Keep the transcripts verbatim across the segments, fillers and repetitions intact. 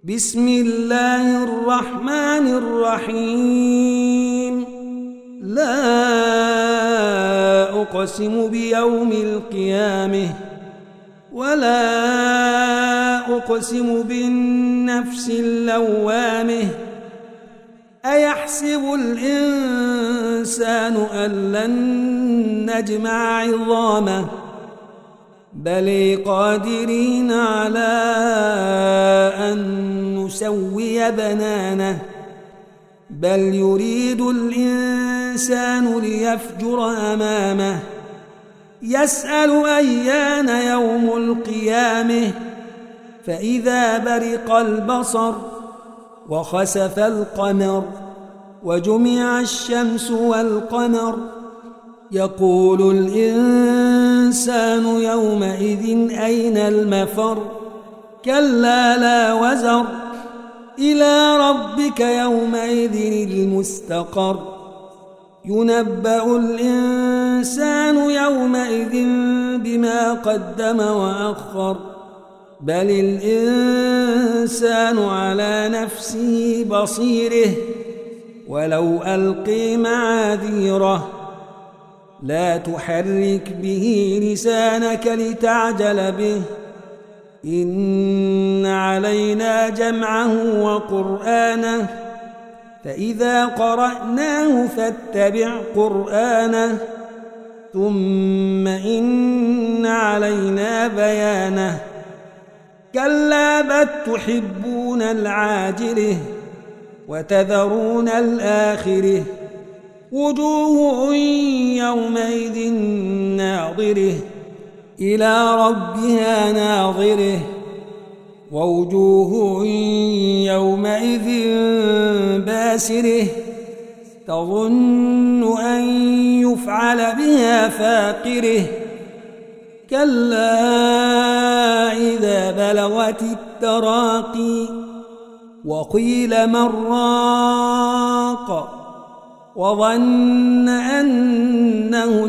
بسم الله الرحمن الرحيم لا أقسم بيوم القيامة ولا أقسم بالنفس اللوامة أيحسب الإنسان أن لن نجمع عظامه بل قادرين على أن نسوي بنانه بل يريد الإنسان ليفجر أمامه يسأل أيان يوم القيامة فإذا برق البصر وخسف القمر وجمع الشمس والقمر يقول الإنسان يومئذ أين المفر كلا لا وزر إلى ربك يومئذ المستقر ينبأ الإنسان يومئذ بما قدم وأخر بل الإنسان على نفسه بصيره ولو ألقي معاذيره لا تحرك به لسانك لتعجل به إن علينا جمعه وقرآنه فإذا قرأناه فاتبع قرآنه ثم إن علينا بيانه كلا بل تحبون العاجلة وتذرون الآخرة وجوه يومئذ ناظرة إلى ربها ناظرة ووجوه يومئذ باسرة تظن أن يفعل بها فاقرة كلا إذا بلغت التراقي وقيل من راق وظن أنه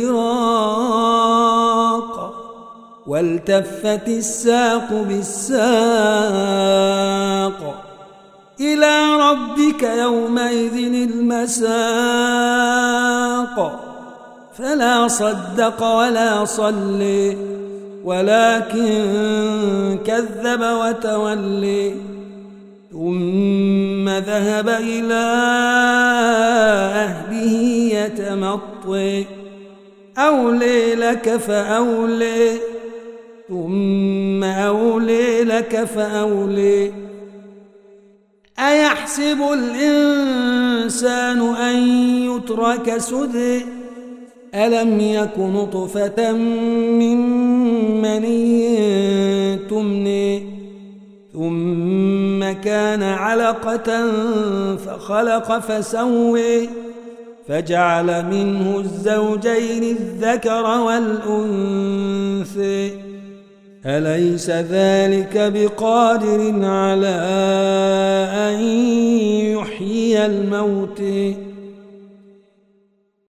الفراق والتفت الساق بالساق إلى ربك يومئذ المساق فلا صدق ولا صلي ولكن كذب وتولي ثم ذهب إلى أهله يتمطي أولي لك فأولي ثم أولي لك فأولي أيحسب الإنسان أن يترك سدى ألم يك نطفة من مني تمني ثم كان علقة فخلق فسوي فجعل منه الزوجين الذكر والأنثى أليس ذلك بقادر على أن يحيي الموتى